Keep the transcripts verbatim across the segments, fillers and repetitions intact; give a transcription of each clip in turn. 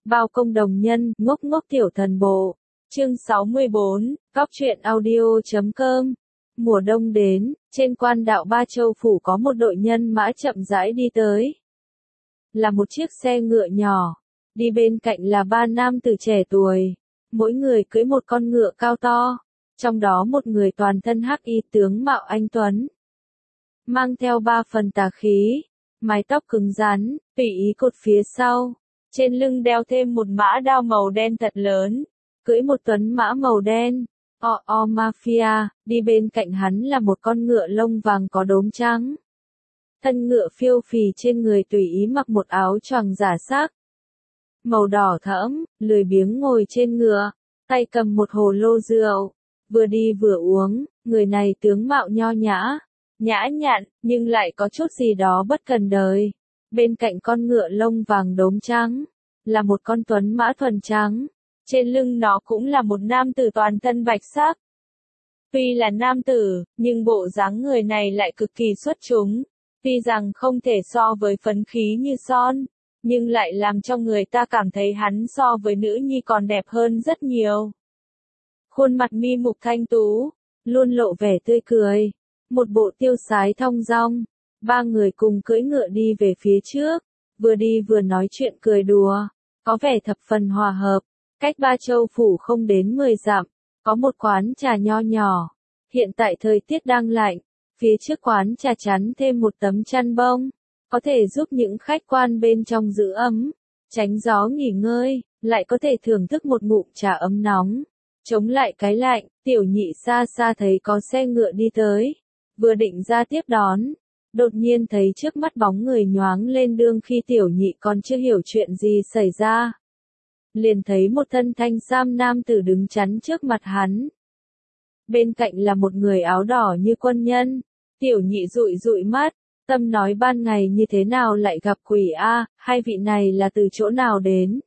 Bao công đồng nhân, ngốc ngốc tiểu thần bộ. Chương sáu mươi bốn, Góc truyện audio.com. Mùa đông đến, trên quan đạo Ba Châu Phủ có một đội nhân mã chậm rãi đi tới. Là một chiếc xe ngựa nhỏ, đi bên cạnh là ba nam tử trẻ tuổi, mỗi người cưỡi một con ngựa cao to, trong đó một người toàn thân hắc y tướng mạo anh tuấn, mang theo ba phần tà khí, mái tóc cứng rắn, tùy ý cột phía sau, trên lưng đeo thêm một mã đao màu đen thật lớn, cưỡi một tuấn mã màu đen. O O Mafia, đi bên cạnh hắn là một con ngựa lông vàng có đốm trắng. Thân ngựa phiêu phì trên người tùy ý mặc một áo choàng giả sắc màu đỏ thẫm, lười biếng ngồi trên ngựa, tay cầm một hồ lô rượu, vừa đi vừa uống. Người này tướng mạo nho nhã, nhã nhặn, nhưng lại có chút gì đó bất cần đời. Bên cạnh con ngựa lông vàng đốm trắng, là một con tuấn mã thuần trắng. Trên lưng nó cũng là một nam tử toàn thân bạch sắc. Tuy là nam tử, nhưng bộ dáng người này lại cực kỳ xuất chúng. Tuy rằng không thể so với phấn khí như son, nhưng lại làm cho người ta cảm thấy hắn so với nữ nhi còn đẹp hơn rất nhiều. Khuôn mặt mi mục thanh tú, luôn lộ vẻ tươi cười, một bộ tiêu sái thong dong. Ba người cùng cưỡi ngựa đi về phía trước, vừa đi vừa nói chuyện cười đùa, có vẻ thập phần hòa hợp. Cách Ba Châu Phủ không đến mười dặm, có một quán trà nho nhỏ. Hiện tại thời tiết đang lạnh, phía trước quán trà chắn thêm một tấm chăn bông, có thể giúp những khách quan bên trong giữ ấm, tránh gió nghỉ ngơi, lại có thể thưởng thức một ngụm trà ấm nóng, chống lại cái lạnh. Tiểu Nhị xa xa thấy có xe ngựa đi tới, vừa định ra tiếp đón, đột nhiên thấy trước mắt bóng người nhoáng lên. Đương khi Tiểu Nhị còn chưa hiểu chuyện gì xảy ra, liền thấy một thân thanh sam nam tử đứng chắn trước mặt hắn. Bên cạnh là một người áo đỏ như quân nhân. Tiểu Nhị dụi dụi mắt, tâm nói ban ngày như thế nào lại gặp quỷ a, hai vị này là từ chỗ nào đến?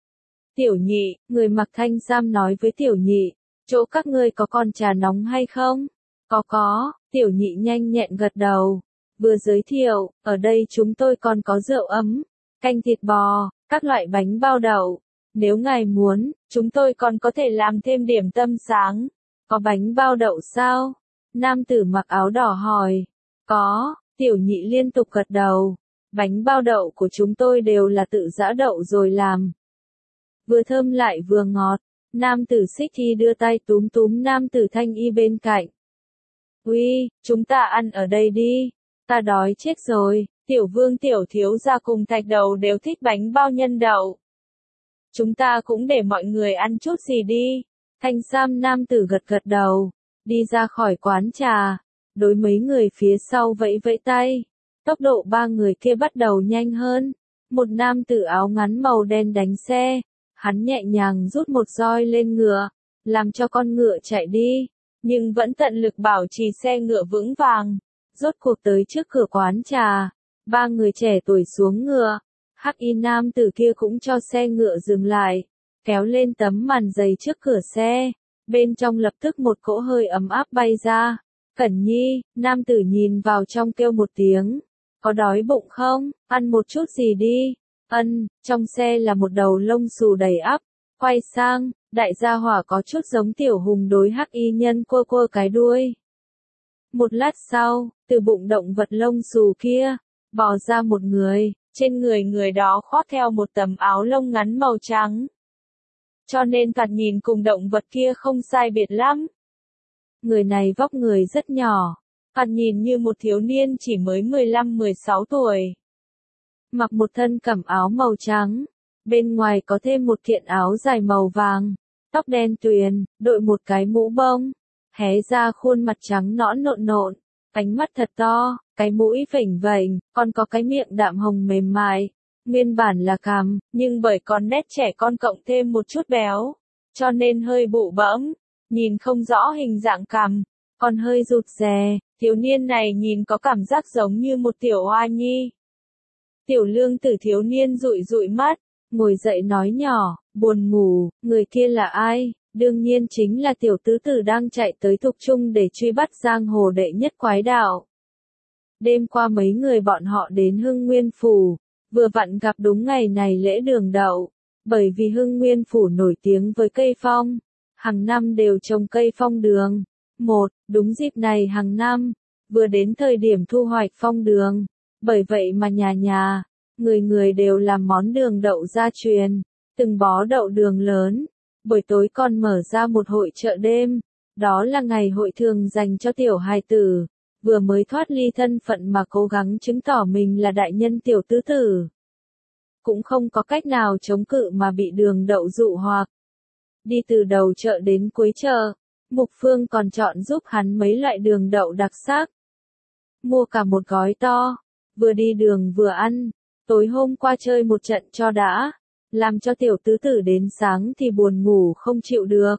Tiểu Nhị, người mặc thanh sam nói với Tiểu Nhị, chỗ các ngươi có con trà nóng hay không? Có có, Tiểu Nhị nhanh nhẹn gật đầu, vừa giới thiệu, ở đây chúng tôi còn có rượu ấm, canh thịt bò, các loại bánh bao đậu. Nếu ngài muốn, chúng tôi còn có thể làm thêm điểm tâm sáng. Có bánh bao đậu sao? Nam tử mặc áo đỏ hỏi. Có, Tiểu Nhị liên tục gật đầu. Bánh bao đậu của chúng tôi đều là tự giã đậu rồi làm. Vừa thơm lại vừa ngọt. Nam tử xích thi đưa tay túm túm nam tử thanh y bên cạnh. Uy, chúng ta ăn ở đây đi. Ta đói chết rồi. Tiểu vương tiểu thiếu gia cùng thạch đầu đều thích bánh bao nhân đậu. Chúng ta cũng để mọi người ăn chút gì đi. Thanh sam nam tử gật gật đầu, đi ra khỏi quán trà, đối mấy người phía sau vẫy vẫy tay. Tốc độ ba người kia bắt đầu nhanh hơn. Một nam tử áo ngắn màu đen đánh xe, hắn nhẹ nhàng rút một roi lên ngựa, làm cho con ngựa chạy đi, nhưng vẫn tận lực bảo trì xe ngựa vững vàng. Rốt cuộc tới trước cửa quán trà, ba người trẻ tuổi xuống ngựa. Hắc y nam tử kia cũng cho xe ngựa dừng lại, kéo lên tấm màn dày trước cửa xe, bên trong lập tức một cỗ hơi ấm áp bay ra. Cẩn Nhi, nam tử nhìn vào trong kêu một tiếng, có đói bụng không, ăn một chút gì đi. Ân, trong xe là một đầu lông xù đầy ắp, quay sang, đại gia hỏa có chút giống Tiểu Hùng đối hắc y nhân quơ quơ cái đuôi. Một lát sau, từ bụng động vật lông xù kia, bò ra một người. Trên người người đó khoác theo một tấm áo lông ngắn màu trắng, cho nên thoạt nhìn cùng động vật kia không sai biệt lắm. Người này vóc người rất nhỏ, thoạt nhìn như một thiếu niên chỉ mới mười lăm mười sáu tuổi. Mặc một thân cẩm áo màu trắng, bên ngoài có thêm một kiện áo dài màu vàng, tóc đen tuyền, đội một cái mũ bông, hé ra khuôn mặt trắng nõn nộn nộn, ánh mắt thật to. Cái mũi phỉnh vềnh, còn có cái miệng đạm hồng mềm mại, nguyên bản là cằm, nhưng bởi còn nét trẻ con cộng thêm một chút béo, cho nên hơi bụ bẫm, nhìn không rõ hình dạng cằm, còn hơi rụt rè. Thiếu niên này nhìn có cảm giác giống như một tiểu hoa nhi. Tiểu lương tử thiếu niên dụi dụi mắt, ngồi dậy nói nhỏ, buồn ngủ, người kia là ai? Đương nhiên chính là tiểu tứ tử đang chạy tới Thục Trung để truy bắt giang hồ đệ nhất quái đạo. Đêm qua mấy người bọn họ đến Hưng Nguyên Phủ, vừa vặn gặp đúng ngày này lễ đường đậu, Bởi vì Hưng Nguyên Phủ nổi tiếng với cây phong, hàng năm đều trồng cây phong đường. Một, đúng dịp này hàng năm, vừa đến thời điểm thu hoạch phong đường, bởi vậy mà nhà nhà, người người đều làm món đường đậu gia truyền, từng bó đậu đường lớn. Buổi tối còn mở ra một hội chợ đêm, đó là ngày hội thường dành cho tiểu hài tử, vừa mới thoát ly thân phận mà cố gắng chứng tỏ mình là đại nhân tiểu tứ tử. Cũng không có cách nào chống cự mà bị đường đậu dụ hoặc. Đi từ đầu chợ đến cuối chợ, Mục Phương còn chọn giúp hắn mấy loại đường đậu đặc sắc. Mua cả một gói to, vừa đi đường vừa ăn, tối hôm qua chơi một trận cho đã, làm cho tiểu tứ tử đến sáng thì buồn ngủ không chịu được.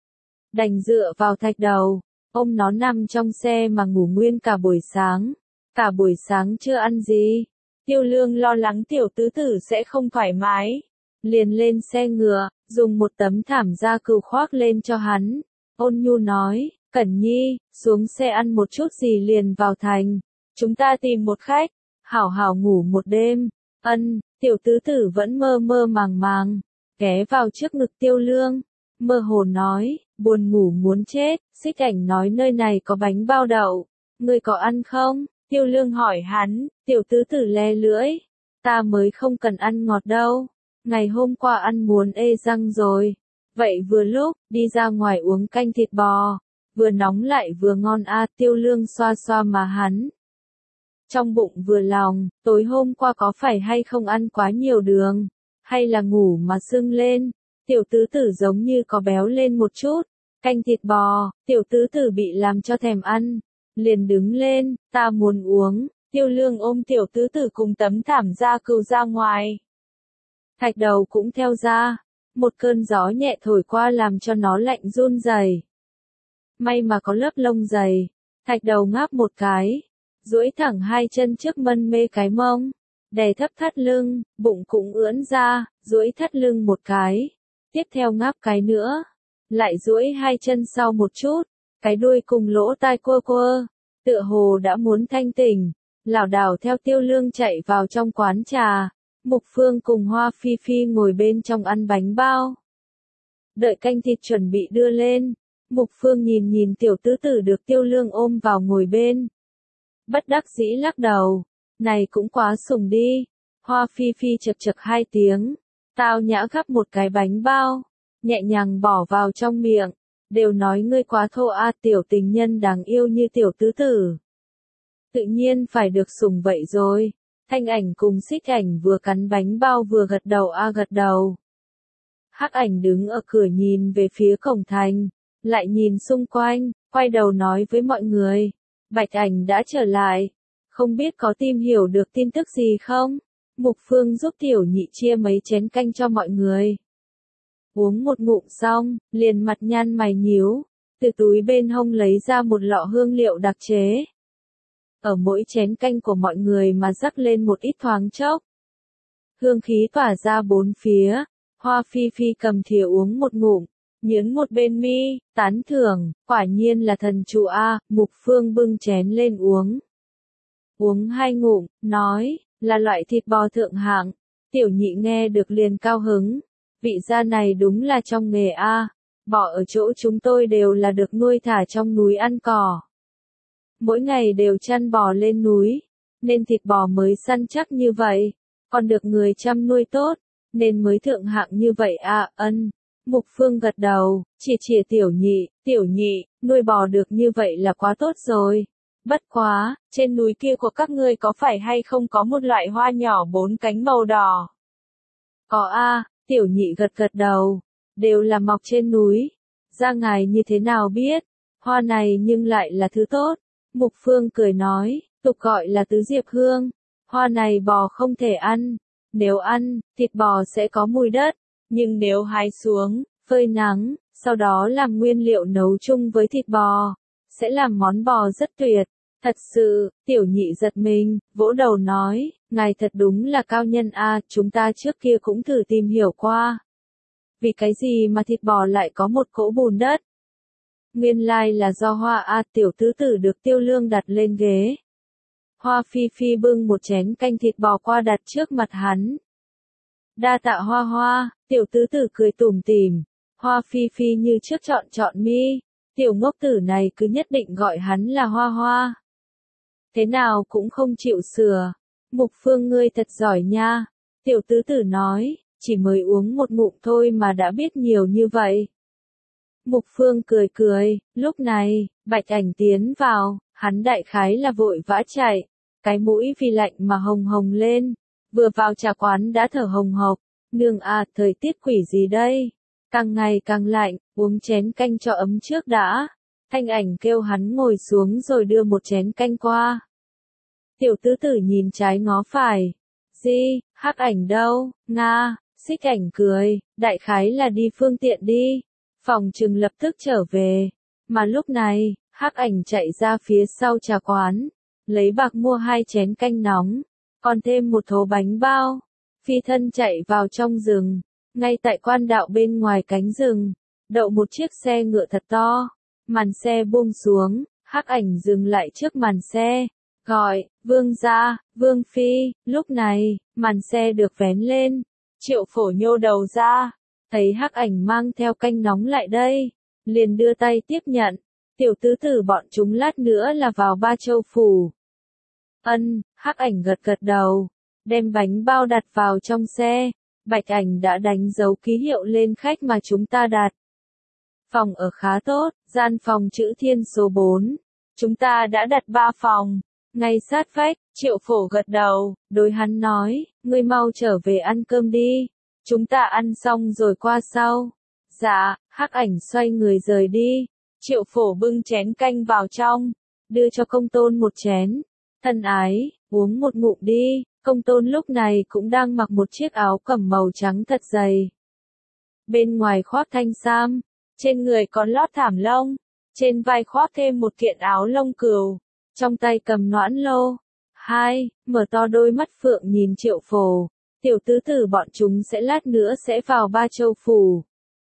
Đành dựa vào Thạch Đầu, ôm nó nằm trong xe mà ngủ nguyên cả buổi sáng, cả buổi sáng chưa ăn gì. Tiêu Lương lo lắng tiểu tứ tử sẽ không thoải mái, liền lên xe ngựa, dùng một tấm thảm da cừu khoác lên cho hắn, ôn nhu nói, Cẩn Nhi, xuống xe ăn một chút gì liền vào thành, chúng ta tìm một khách, hảo hảo ngủ một đêm. Ân, tiểu tứ tử vẫn mơ mơ màng màng, ghé vào trước ngực Tiêu Lương, mơ hồ nói, buồn ngủ muốn chết. Xích Ảnh nói nơi này có bánh bao đậu, ngươi có ăn không? Tiêu Lương hỏi hắn, tiểu tứ tử le lưỡi, ta mới không cần ăn ngọt đâu, ngày hôm qua ăn muốn ê răng rồi. Vậy vừa lúc, đi ra ngoài uống canh thịt bò, vừa nóng lại vừa ngon a. Tiêu Lương xoa xoa mà hắn. Trong bụng vừa lòng, tối hôm qua có phải hay không ăn quá nhiều đường, hay là ngủ mà sưng lên, tiểu tứ tử giống như có béo lên một chút. Canh thịt bò, tiểu tứ tử bị làm cho thèm ăn, liền đứng lên, ta muốn uống. Tiêu Lương ôm tiểu tứ tử cùng tấm thảm da cừu ra ngoài. Thạch Đầu cũng theo ra, một cơn gió nhẹ thổi qua làm cho nó lạnh run rẩy. May mà có lớp lông dày, Thạch Đầu ngáp một cái, duỗi thẳng hai chân trước mân mê cái mông, đè thấp thắt lưng, bụng cũng ưỡn ra, duỗi thắt lưng một cái, tiếp theo ngáp cái nữa, lại duỗi hai chân sau một chút, cái đuôi cùng lỗ tai quơ quơ, tựa hồ đã muốn thanh tỉnh, lảo đảo theo Tiêu Lương chạy vào trong quán trà. Mục Phương cùng Hoa Phi Phi ngồi bên trong ăn bánh bao. Đợi canh thịt chuẩn bị đưa lên, Mục Phương nhìn nhìn tiểu tứ tử được Tiêu Lương ôm vào ngồi bên. Bất đắc dĩ lắc đầu, này cũng quá sủng đi. Hoa Phi Phi chật chật hai tiếng, tao nhã gắp một cái bánh bao, nhẹ nhàng bỏ vào trong miệng, đều nói ngươi quá thô a. Tiểu tình nhân đáng yêu như tiểu tứ tử, tự nhiên phải được sủng vậy rồi. Thanh Ảnh cùng Xích Ảnh vừa cắn bánh bao vừa gật đầu a gật đầu. Hắc Ảnh đứng ở cửa nhìn về phía cổng thành, lại nhìn xung quanh, quay đầu nói với mọi người, Bạch Ảnh đã trở lại, không biết có tìm hiểu được tin tức gì không? Mục Phương giúp tiểu nhị chia mấy chén canh cho mọi người. Uống một ngụm xong, liền mặt nhăn mày nhíu, từ túi bên hông lấy ra một lọ hương liệu đặc chế. Ở mỗi chén canh của mọi người mà rắc lên một ít thoáng chốc. Hương khí tỏa ra bốn phía, Hoa Phi Phi cầm thìa uống một ngụm, nhướng một bên mi, tán thưởng, quả nhiên là thần chủ a. Mục Phương bưng chén lên uống. Uống hai ngụm, nói, là loại thịt bò thượng hạng. Tiểu nhị nghe được liền cao hứng, vị gia này đúng là trong nghề a. Bò ở chỗ chúng tôi đều là được nuôi thả trong núi ăn cỏ. Mỗi ngày đều chăn bò lên núi, nên thịt bò mới săn chắc như vậy, còn được người chăm nuôi tốt, nên mới thượng hạng như vậy à. Ân. Mục Phương gật đầu, chỉ chìa tiểu nhị, tiểu nhị, nuôi bò được như vậy là quá tốt rồi. Bất quá, trên núi kia của các ngươi có phải hay không có một loại hoa nhỏ bốn cánh màu đỏ? Có a. Tiểu nhị gật gật đầu, đều là mọc trên núi. Ra ngài như thế nào biết, hoa này nhưng lại là thứ tốt. Mục Phương cười nói, tục gọi là tứ diệp hương, hoa này bò không thể ăn, nếu ăn, thịt bò sẽ có mùi đất, nhưng nếu hái xuống, phơi nắng, sau đó làm nguyên liệu nấu chung với thịt bò, sẽ làm món bò rất tuyệt. Thật sự, tiểu nhị giật mình, vỗ đầu nói, ngài thật đúng là cao nhân a. Chúng ta trước kia cũng thử tìm hiểu qua. Vì cái gì mà thịt bò lại có một cỗ bùn đất? Nguyên lai là do hoa a. Tiểu tứ tử được Tiêu Lương đặt lên ghế. Hoa Phi Phi bưng một chén canh thịt bò qua đặt trước mặt hắn. Đa tạ Hoa Hoa, tiểu tứ tử cười tủm tỉm. Hoa Phi Phi như trước chọn chọn mi. Tiểu ngốc tử này cứ nhất định gọi hắn là Hoa Hoa. Thế nào cũng không chịu sửa. Mục Phương ngươi thật giỏi nha. Tiểu tứ tử nói, chỉ mới uống một ngụm thôi mà đã biết nhiều như vậy. Mục Phương cười cười, lúc này, Bạch Ảnh tiến vào, hắn đại khái là vội vã chạy, cái mũi vì lạnh mà hồng hồng lên, vừa vào trà quán đã thở hồng hộc, nương à, thời tiết quỷ gì đây, càng ngày càng lạnh, uống chén canh cho ấm trước đã. Thanh Ảnh kêu hắn ngồi xuống rồi đưa một chén canh qua. Tiểu tứ tử nhìn trái ngó phải, gì, Hắc Ảnh đâu, Nga, Xích Ảnh cười, đại khái là đi phương tiện đi. Phòng trừng lập tức trở về, mà lúc này, Hắc Ảnh chạy ra phía sau trà quán, lấy bạc mua hai chén canh nóng, còn thêm một thố bánh bao, phi thân chạy vào trong rừng, ngay tại quan đạo bên ngoài cánh rừng, đậu một chiếc xe ngựa thật to, màn xe buông xuống, Hắc Ảnh dừng lại trước màn xe, gọi, Vương gia, Vương phi, lúc này, màn xe được vén lên, Triệu Phổ nhô đầu ra. Thấy Hắc Ảnh mang theo canh nóng lại đây, liền đưa tay tiếp nhận, tiểu tứ tử bọn chúng lát nữa là vào Ba Châu phủ. Ân, Hắc Ảnh gật gật đầu, đem bánh bao đặt vào trong xe, Bạch Ảnh đã đánh dấu ký hiệu lên khách mà chúng ta đặt. Phòng ở khá tốt, gian phòng chữ thiên số bốn, chúng ta đã đặt ba phòng, ngay sát vách, Triệu Phổ gật đầu, đối hắn nói, ngươi mau trở về ăn cơm đi. Chúng ta ăn xong rồi qua sau. Dạ, Hắc Ảnh xoay người rời đi. Triệu Phổ bưng chén canh vào trong, đưa cho Công Tôn một chén. Thân ái, uống một ngụm đi. Công Tôn lúc này cũng đang mặc một chiếc áo cẩm màu trắng thật dày. Bên ngoài khoác thanh sam, trên người còn lót thảm lông, trên vai khoác thêm một kiện áo lông cừu, trong tay cầm noãn lô. Hai, mở to đôi mắt phượng nhìn Triệu Phổ. Tiểu tứ tử bọn chúng sẽ lát nữa sẽ vào Ba Châu phủ.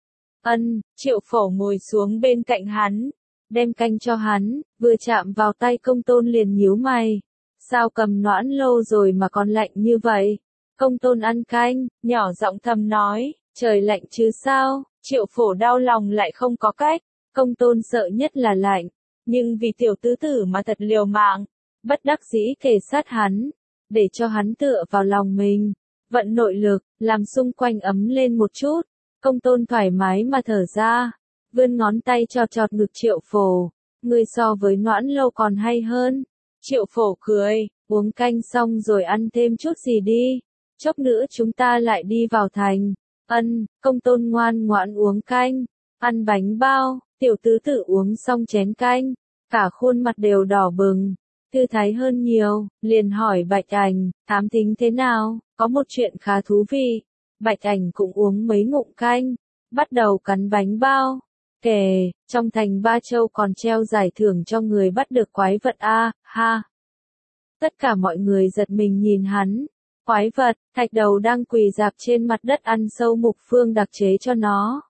Ân, Triệu Phổ ngồi xuống bên cạnh hắn, đem canh cho hắn, vừa chạm vào tay Công Tôn liền nhíu mày. Sao cầm noãn lô rồi mà còn lạnh như vậy? Công Tôn ăn canh, nhỏ giọng thầm nói, trời lạnh chứ sao? Triệu Phổ đau lòng lại không có cách, Công Tôn sợ nhất là lạnh, nhưng vì tiểu tứ tử mà thật liều mạng, bất đắc dĩ kề sát hắn, để cho hắn tựa vào lòng mình. Vận nội lực, làm xung quanh ấm lên một chút, Công Tôn thoải mái mà thở ra, vươn ngón tay chọt chọt ngực Triệu Phổ, ngươi so với noãn lâu còn hay hơn. Triệu Phổ cười, uống canh xong rồi ăn thêm chút gì đi, chốc nữa chúng ta lại đi vào thành. Ân, Công Tôn ngoan ngoãn uống canh, ăn bánh bao, tiểu tứ tử uống xong chén canh, cả khuôn mặt đều đỏ bừng, thư thái hơn nhiều, liền hỏi Bạch Ảnh, thám thính thế nào? Có một chuyện khá thú vị. Bạch Ảnh cũng uống mấy ngụm canh, bắt đầu cắn bánh bao. Kể, trong thành Ba Châu còn treo giải thưởng cho người bắt được quái vật a, ha. Tất cả mọi người giật mình nhìn hắn. Quái vật, thạch đầu đang quỳ rạp trên mặt đất ăn sâu Mục Phương đặc chế cho nó.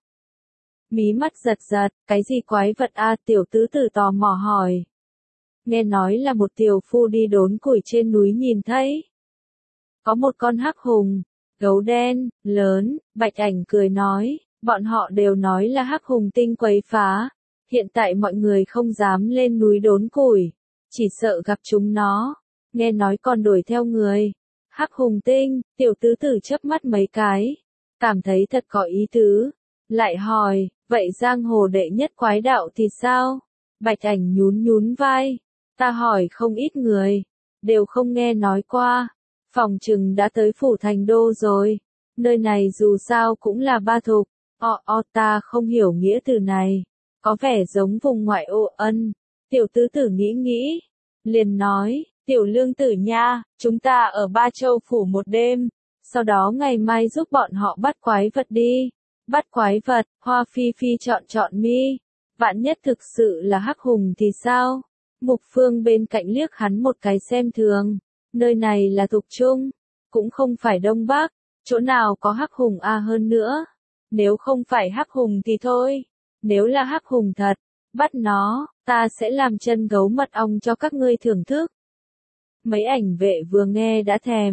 Mí mắt giật giật, cái gì quái vật a, tiểu tứ tử tò mò hỏi. Nghe nói là một tiểu phu đi đốn củi trên núi nhìn thấy. Có một con hắc hùng, gấu đen, lớn, Bạch Ảnh cười nói, bọn họ đều nói là hắc hùng tinh quấy phá, hiện tại mọi người không dám lên núi đốn củi, chỉ sợ gặp chúng nó, nghe nói còn đuổi theo người. Hắc hùng tinh, tiểu tứ tử chớp mắt mấy cái, cảm thấy thật có ý tứ, lại hỏi, vậy giang hồ đệ nhất quái đạo thì sao? Bạch Ảnh nhún nhún vai, ta hỏi không ít người, đều không nghe nói qua. Phòng trừng đã tới phủ thành đô rồi, nơi này dù sao cũng là ba thục, o o ta không hiểu nghĩa từ này, có vẻ giống vùng ngoại ô. Ân, tiểu tứ tử nghĩ nghĩ, liền nói, tiểu lương tử nha, chúng ta ở Ba Châu phủ một đêm, sau đó ngày mai giúp bọn họ bắt quái vật đi. Bắt quái vật, Hoa Phi Phi chọn chọn mi, vạn nhất thực sự là hắc hùng thì sao? Mục Phương bên cạnh liếc hắn một cái xem thường. Nơi này là Thục Trung, cũng không phải Đông Bắc, chỗ nào có hắc hùng a hơn nữa. Nếu không phải hắc hùng thì thôi, nếu là hắc hùng thật, bắt nó, ta sẽ làm chân gấu mật ong cho các ngươi thưởng thức. Mấy ảnh vệ vừa nghe đã thèm,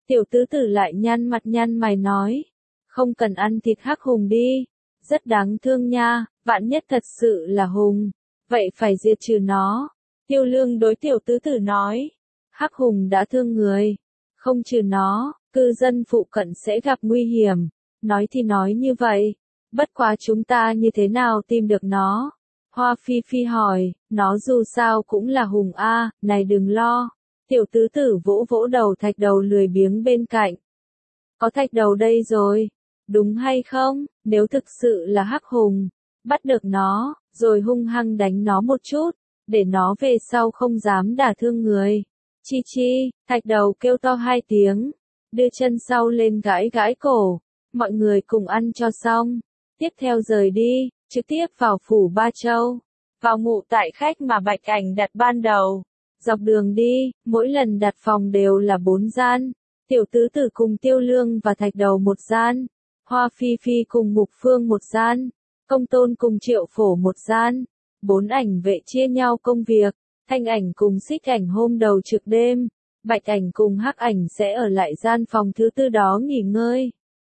Tiểu tứ tử lại nhăn mặt nhăn mày nói. Không cần ăn thịt hắc hùng đi. Rất đáng thương nha, vạn nhất thật sự là hùng. Vậy phải diệt trừ nó. Tiêu Lương đối tiểu tứ tử nói. Hắc hùng đã thương người. Không trừ nó, cư dân phụ cận sẽ gặp nguy hiểm. Nói thì nói như vậy. Bất quá chúng ta như thế nào tìm được nó? Hoa Phi Phi hỏi, nó dù sao cũng là hùng a, này đừng lo. Tiểu tứ tử vỗ vỗ đầu thạch đầu lười biếng bên cạnh. Có thạch đầu đây rồi. Đúng hay không? Nếu thực sự là hắc hùng, bắt được nó, rồi hung hăng đánh nó một chút, để nó về sau không dám đả thương người. Chi chi, thạch đầu kêu to hai tiếng, đưa chân sau lên gãi gãi cổ. Mọi người cùng ăn cho xong. Tiếp theo rời đi, trực tiếp vào phủ Ba Châu. Vào ngủ tại khách mà Bạch Ảnh đặt ban đầu. Dọc đường đi, mỗi lần đặt phòng đều là bốn gian. Tiểu tứ tử cùng Tiêu Lương và thạch đầu một gian. Hoa Phi Phi cùng Mục Phương một gian. Công Tôn cùng Triệu Phổ một gian. Bốn ảnh vệ chia nhau công việc. Thanh ảnh cùng Xích ảnh hôm đầu trực đêm. Bạch ảnh cùng Hắc ảnh sẽ ở lại gian phòng thứ tư đó nghỉ ngơi.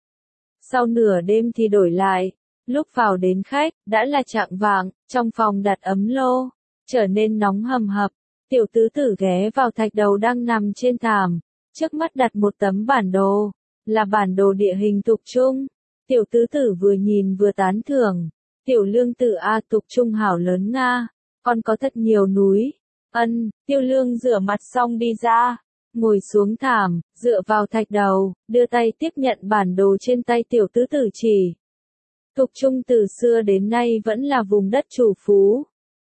Sau nửa đêm thì đổi lại. Lúc vào đến khách, đã là chạng vạng, trong phòng đặt ấm lô, trở nên nóng hầm hập. Tiểu tứ tử ghé vào thạch đầu đang nằm trên thảm, trước mắt đặt một tấm bản đồ, là bản đồ địa hình Tục Trung. Tiểu tứ tử vừa nhìn vừa tán thưởng. Tiểu Lương tử a Tục Trung hảo lớn nga, còn có thật nhiều núi. Ân, Tiêu Lương rửa mặt xong đi ra, ngồi xuống thảm, dựa vào thạch đầu, đưa tay tiếp nhận bản đồ trên tay tiểu tứ tử chỉ. Tục Trung từ xưa đến nay vẫn là vùng đất chủ phú.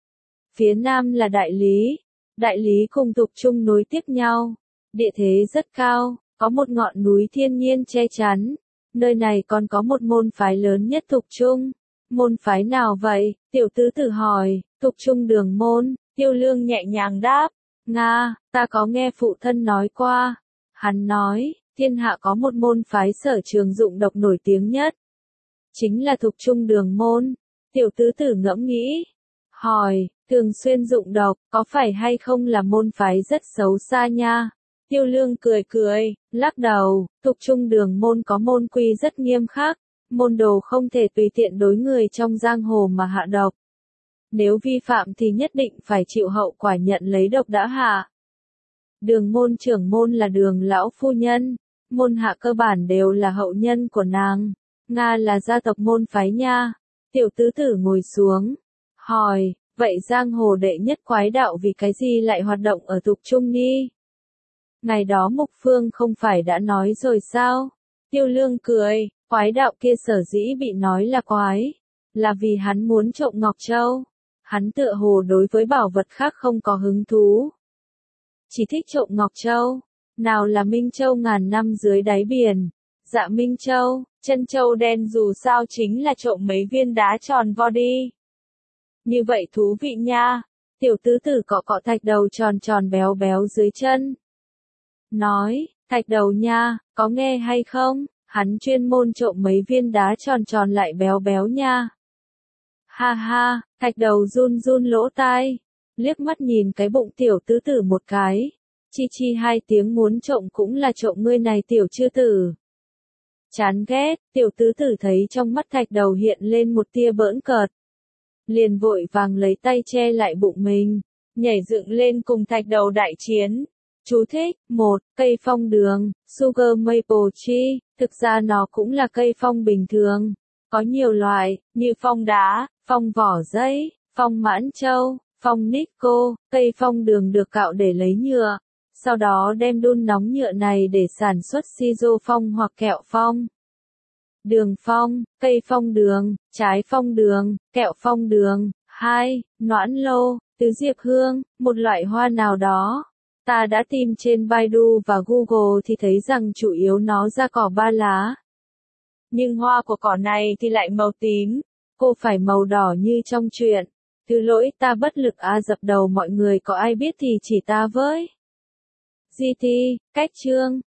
Phía nam là Đại Lý, Đại Lý cùng Tục Trung nối tiếp nhau. Địa thế rất cao, có một ngọn núi thiên nhiên che chắn. Nơi này còn có một môn phái lớn nhất Tục Trung. Môn phái nào vậy? Tiểu tứ tử hỏi. Tục Trung Đường môn. Tiêu Lương nhẹ nhàng đáp. Nga, ta có nghe phụ thân nói qua. Hắn nói, thiên hạ có một môn phái sở trường dụng độc nổi tiếng nhất. Chính là Tục Trung Đường môn. Tiểu tứ tử ngẫm nghĩ. Hỏi, thường xuyên dụng độc, có phải hay không là môn phái rất xấu xa nha? Tiêu Lương cười cười, lắc đầu. Tục Trung Đường môn có môn quy rất nghiêm khắc. Môn đồ không thể tùy tiện đối người trong giang hồ mà hạ độc. Nếu vi phạm thì nhất định phải chịu hậu quả nhận lấy độc đã hạ. Đường môn trưởng môn là Đường lão phu nhân. Môn hạ cơ bản đều là hậu nhân của nàng. Nga là gia tộc môn phái nha. Tiểu tứ tử ngồi xuống. Hỏi, vậy giang hồ đệ nhất quái đạo vì cái gì lại hoạt động ở Tục Trung Nhi? Ngày đó Mục Phương không phải đã nói rồi sao? Tiêu Lương cười, quái đạo kia sở dĩ bị nói là quái. Là vì hắn muốn trộm Ngọc Châu. Hắn tựa hồ đối với bảo vật khác không có hứng thú. Chỉ thích trộm Ngọc Châu. Nào là Minh Châu ngàn năm dưới đáy biển. Dạ Minh Châu, chân châu đen dù sao chính là trộm mấy viên đá tròn vo đi. Như vậy thú vị nha. Tiểu tứ tử cọ cọ thạch đầu tròn tròn béo béo dưới chân. Nói, thạch đầu nha, có nghe hay không? Hắn chuyên môn trộm mấy viên đá tròn tròn lại béo béo nha. Ha ha, thạch đầu run run lỗ tai. Liếc mắt nhìn cái bụng tiểu tứ tử một cái. Chi chi hai tiếng muốn trộm cũng là trộm ngươi này tiểu chư tử. Chán ghét, tiểu tứ tử thấy trong mắt thạch đầu hiện lên một tia bỡn cợt. Liền vội vàng lấy tay che lại bụng mình, nhảy dựng lên cùng thạch đầu đại chiến. Chú thích, một, cây phong đường, Sugar Maple Tree, thực ra nó cũng là cây phong bình thường. Có nhiều loại, như phong đá, phong vỏ dây, phong mãn châu, phong nico, cây phong đường được cạo để lấy nhựa. Sau đó đem đun nóng nhựa này để sản xuất siro phong hoặc kẹo phong. Đường phong, cây phong đường, trái phong đường, kẹo phong đường. Hai, noãn lô, tứ diệp hương, một loại hoa nào đó. Ta đã tìm trên Baidu và Google thì thấy rằng chủ yếu nó ra cỏ ba lá. Nhưng hoa của cỏ này thì lại màu tím, cô phải màu đỏ như trong truyện. Thứ lỗi ta bất lực a dập đầu mọi người có ai biết thì chỉ ta với. giê tê, cách chương.